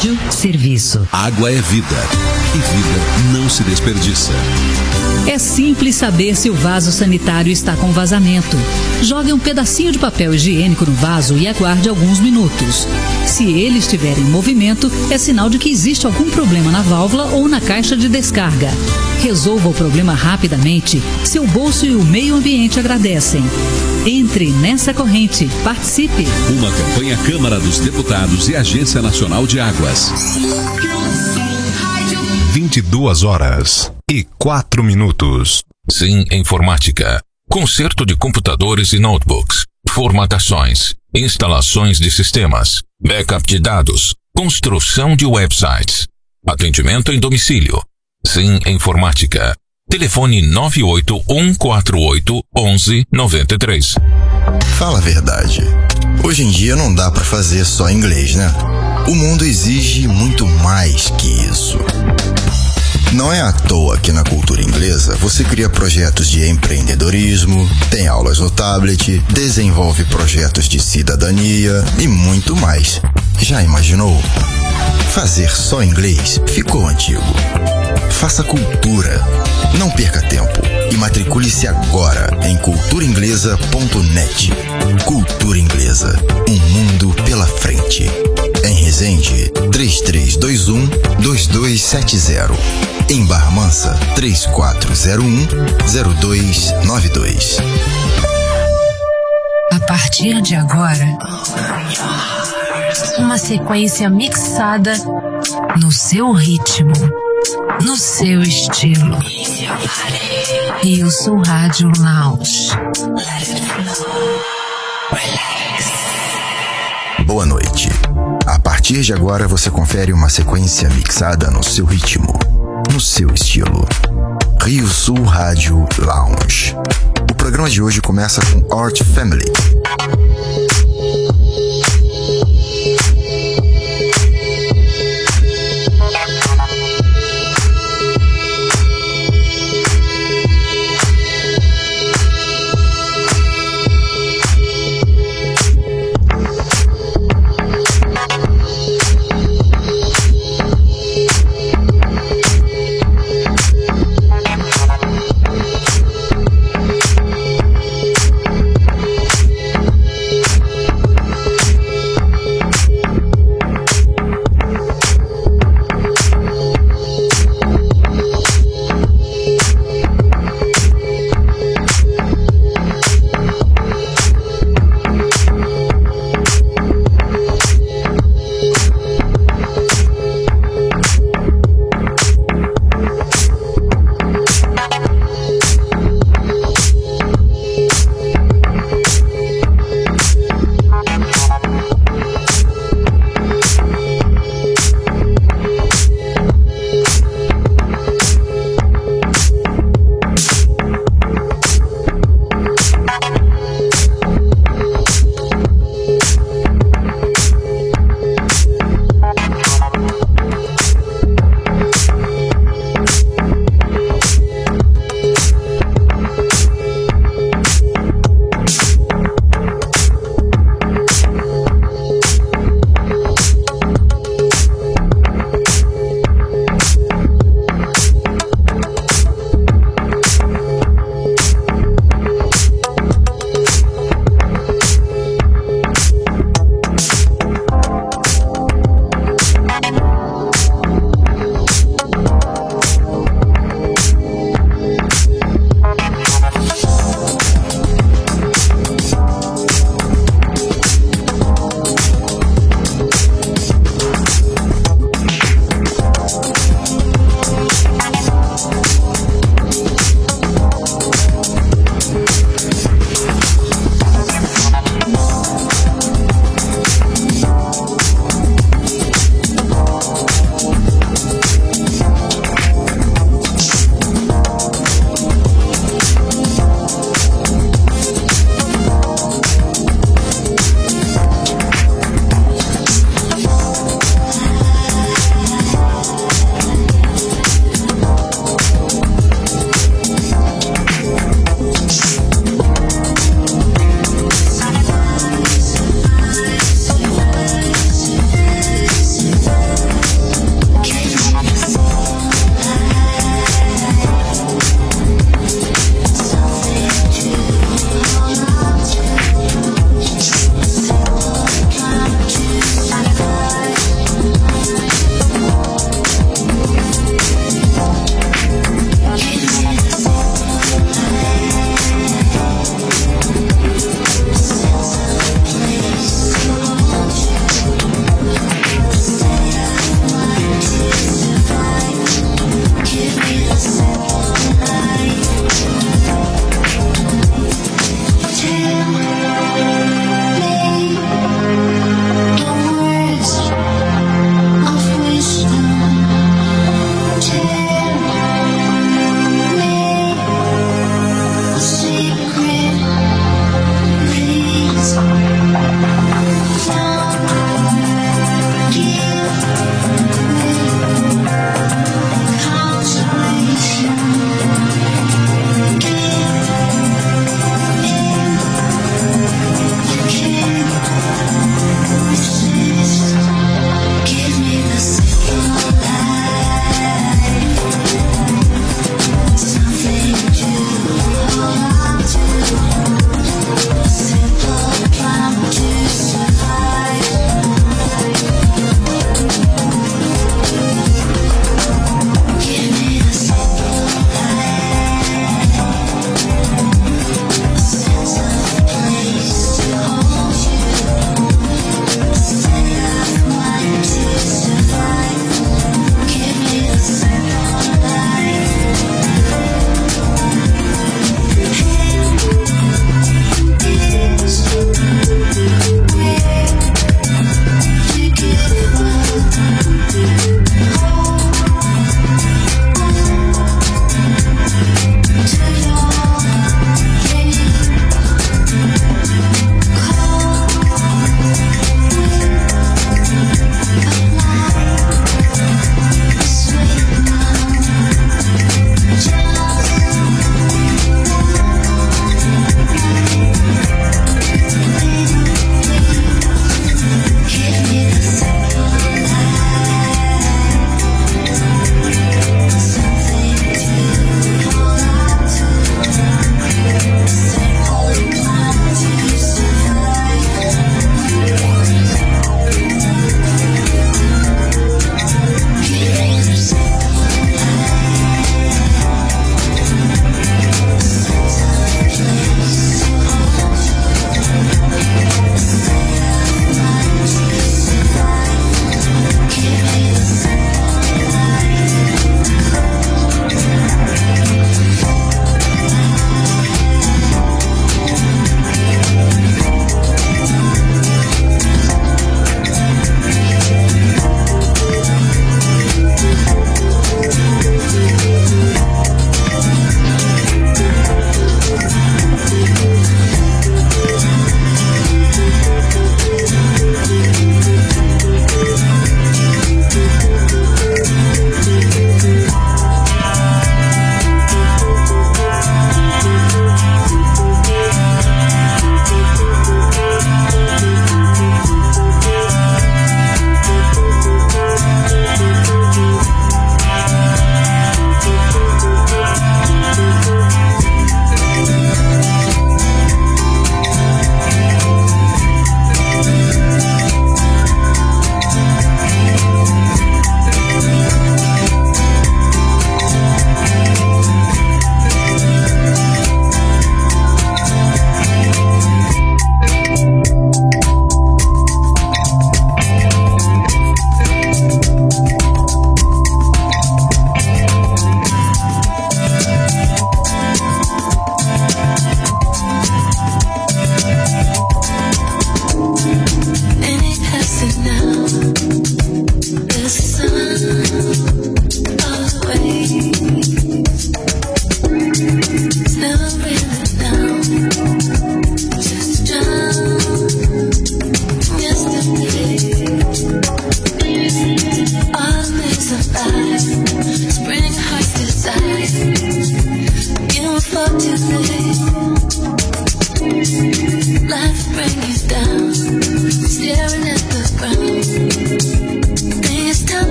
Rádio Serviço. Água é vida. E vida não se desperdiça. É simples saber se o vaso sanitário está com vazamento. Jogue um pedacinho de papel higiênico no vaso e aguarde alguns minutos. Se ele estiver em movimento, é sinal de que existe algum problema na válvula ou na caixa de descarga. Resolva o problema rapidamente. Seu bolso e o meio ambiente agradecem. Entre nessa corrente. Participe. Uma campanha Câmara dos Deputados e Agência Nacional de Águas. 22h04. Sim Informática. Conserto de computadores e notebooks. Formatações. Instalações de sistemas. Backup de dados. Construção de websites. Atendimento em domicílio. Sim Informática. Telefone 981481193. Fala a verdade. Hoje em dia não dá pra fazer só inglês, né? O mundo exige muito mais que isso. Não é à toa que na cultura inglesa você cria projetos de empreendedorismo, tem aulas no tablet, desenvolve projetos de cidadania e muito mais. Já imaginou? Fazer só inglês ficou antigo. Faça cultura. Não perca tempo e matricule-se agora em culturainglesa.net. Cultura Inglesa, um mundo pela frente. Em Resende, 3321-2270. Em Barra Mansa, 3401-0292. A partir de agora, uma sequência mixada no seu ritmo, no seu estilo. Rio Sul Rádio Lounge. Boa noite. A partir de agora você confere uma sequência mixada no seu ritmo, no seu estilo. Rio Sul Rádio Lounge. O programa de hoje começa com Art Family.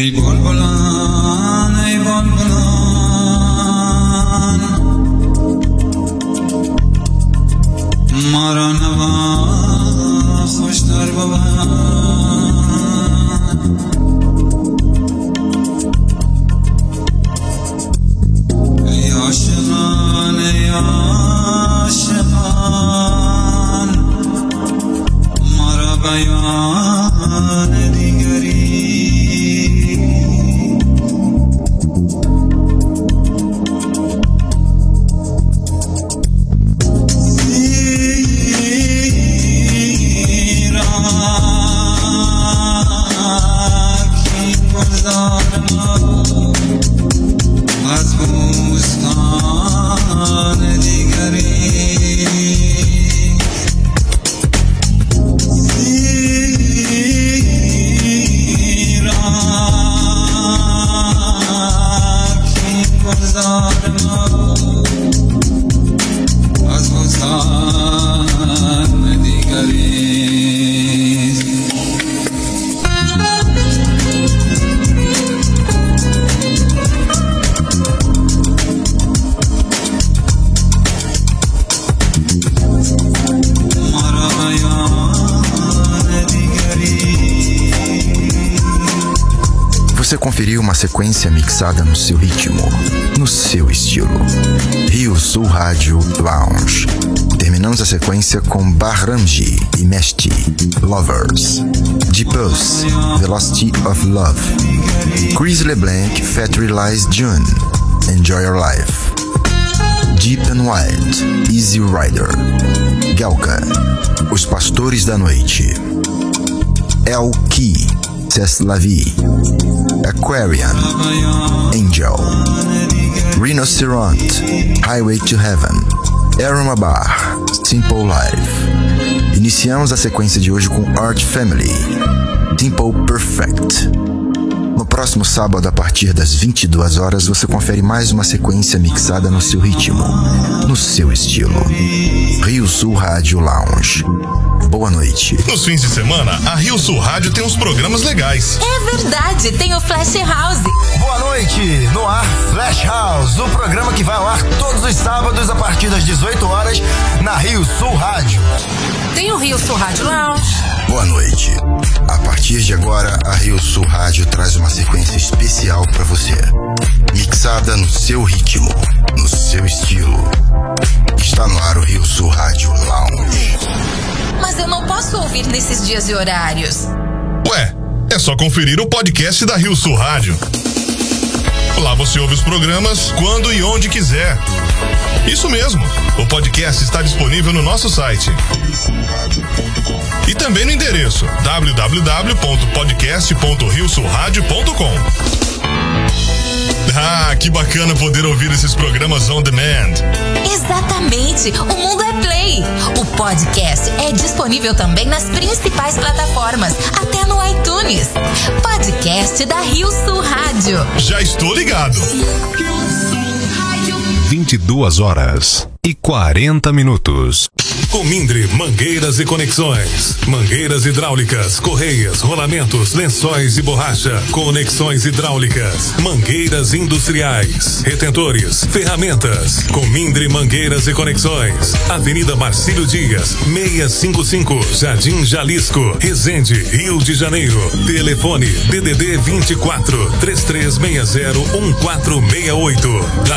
ای بلبلان ای بلبلان ما را نوا خوشتر ببن ای عاشقان ای عاشقان ما را بیان دیگری از بوستان دیگری زیراکی گلزار ما از بوستان دیگری Você conferiu uma sequência mixada no seu ritmo, no seu estilo. Rio Sul Rádio Lounge. Terminamos a sequência com Bahramji e Meshti, Lovers. Deep Pulse, Velocity of Love. Chris LeBlanc, Fat Realize June, Enjoy Your Life. Deep and Wild, Easy Rider. Gelka, Os Pastores da Noite. El Key, C'est la Vie. Aquarian, Angel. Rhinoceronte, Highway to Heaven. Aaron Mabar, Simple Life. Iniciamos a sequência de hoje com Art Family, Dimple Perfect. No próximo sábado, a partir das 22 horas, você confere mais uma sequência mixada no seu ritmo, no seu estilo. Rio Sul Rádio Lounge. Boa noite. Nos fins de semana, a Rio Sul Rádio tem uns programas legais. É verdade, tem o Flash House. Boa noite, no ar Flash House, o programa que vai ao ar todos os sábados a partir das 18 horas na Rio Sul Rádio. Tem o Rio Sul Rádio Lounge. Boa noite. A partir de agora, a Rio Sul Rádio traz uma sequência especial para você, mixada no seu ritmo, no seu estilo. Está no ar o Rio Sul Rádio Lounge. Mas eu não posso ouvir nesses dias e horários. Ué, é só conferir o podcast da Rio Sul Rádio. Lá você ouve os programas quando e onde quiser. Isso mesmo, o podcast está disponível no nosso site. E também no endereço www.podcast.riosulradio.com. Ah, que bacana poder ouvir esses programas on demand. Exatamente, o mundo é play. O podcast é disponível também nas principais plataformas, até no iTunes. Podcast da Rio Sul Rádio. Já estou ligado. 22h40. Comindre Mangueiras e Conexões. Mangueiras hidráulicas, correias, rolamentos, lençóis e borracha. Conexões hidráulicas. Mangueiras industriais. Retentores. Ferramentas. Comindre Mangueiras e Conexões. Avenida Marcílio Dias, 655, Jardim Jalisco, Resende, Rio de Janeiro. Telefone DDD 24 3360 1468.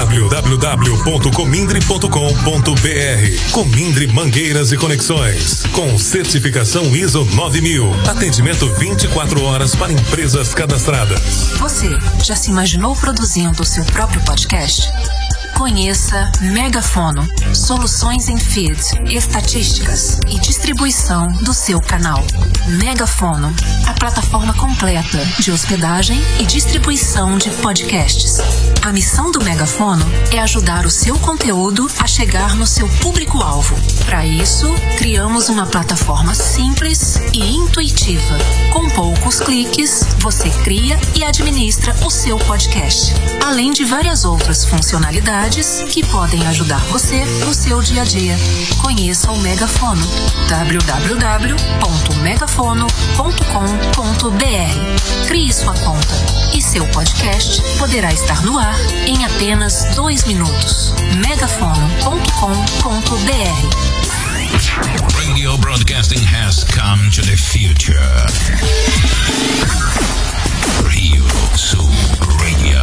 www.comindre.com.br. Comindre Mangueiras e Conexões, com certificação ISO 9000. Atendimento 24 horas para empresas cadastradas. Você já se imaginou produzindo o seu próprio podcast? Conheça Megafono, soluções em feed, estatísticas e distribuição do seu canal. Megafono, a plataforma completa de hospedagem e distribuição de podcasts. A missão do Megafono é ajudar o seu conteúdo a chegar no seu público-alvo. Para isso, criamos uma plataforma simples e intuitiva. Com poucos cliques, você cria e administra o seu podcast, além de várias outras funcionalidades que podem ajudar você no seu dia a dia. Conheça o Megafono. www.megafono.com.br. Crie sua conta e seu podcast poderá estar no ar em apenas 2 minutos. megafono.com.br. Radio broadcasting has come to the future. Rio Sul Radio.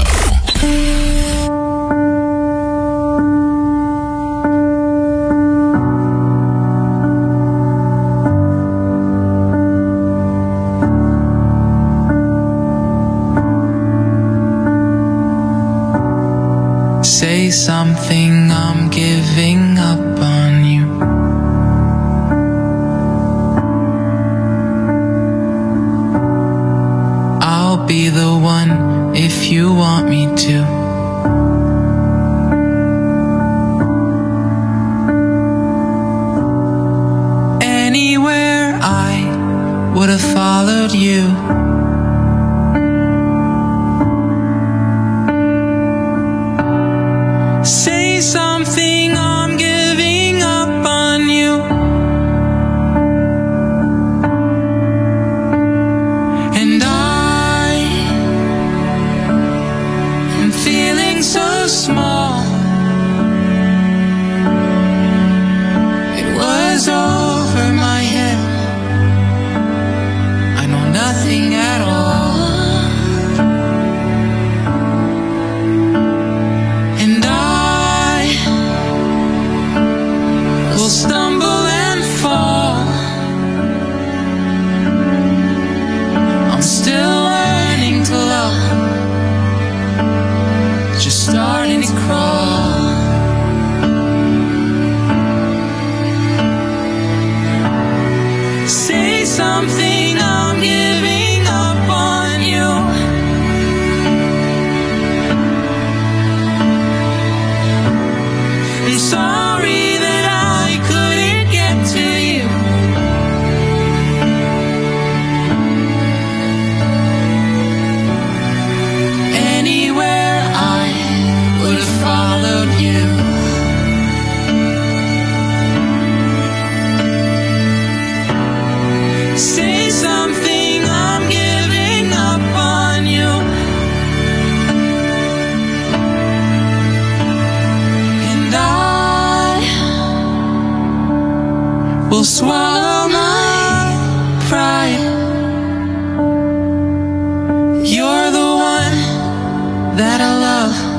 Say something, I'm giving up on you. I'll be the one if you want me to. Anywhere I would have followed you. Say something, I'm giving up on you. And I am feeling so small. It was over my head. I know nothing at all. Will stumble and fall. I'm still learning to love, just starting to crawl. Say something, I'm giving up on you. I'm sorry that I couldn't get to you. Anywhere I would have followed you. Say something, I'm giving up on you. And I will swallow my pride. You're the one that I love.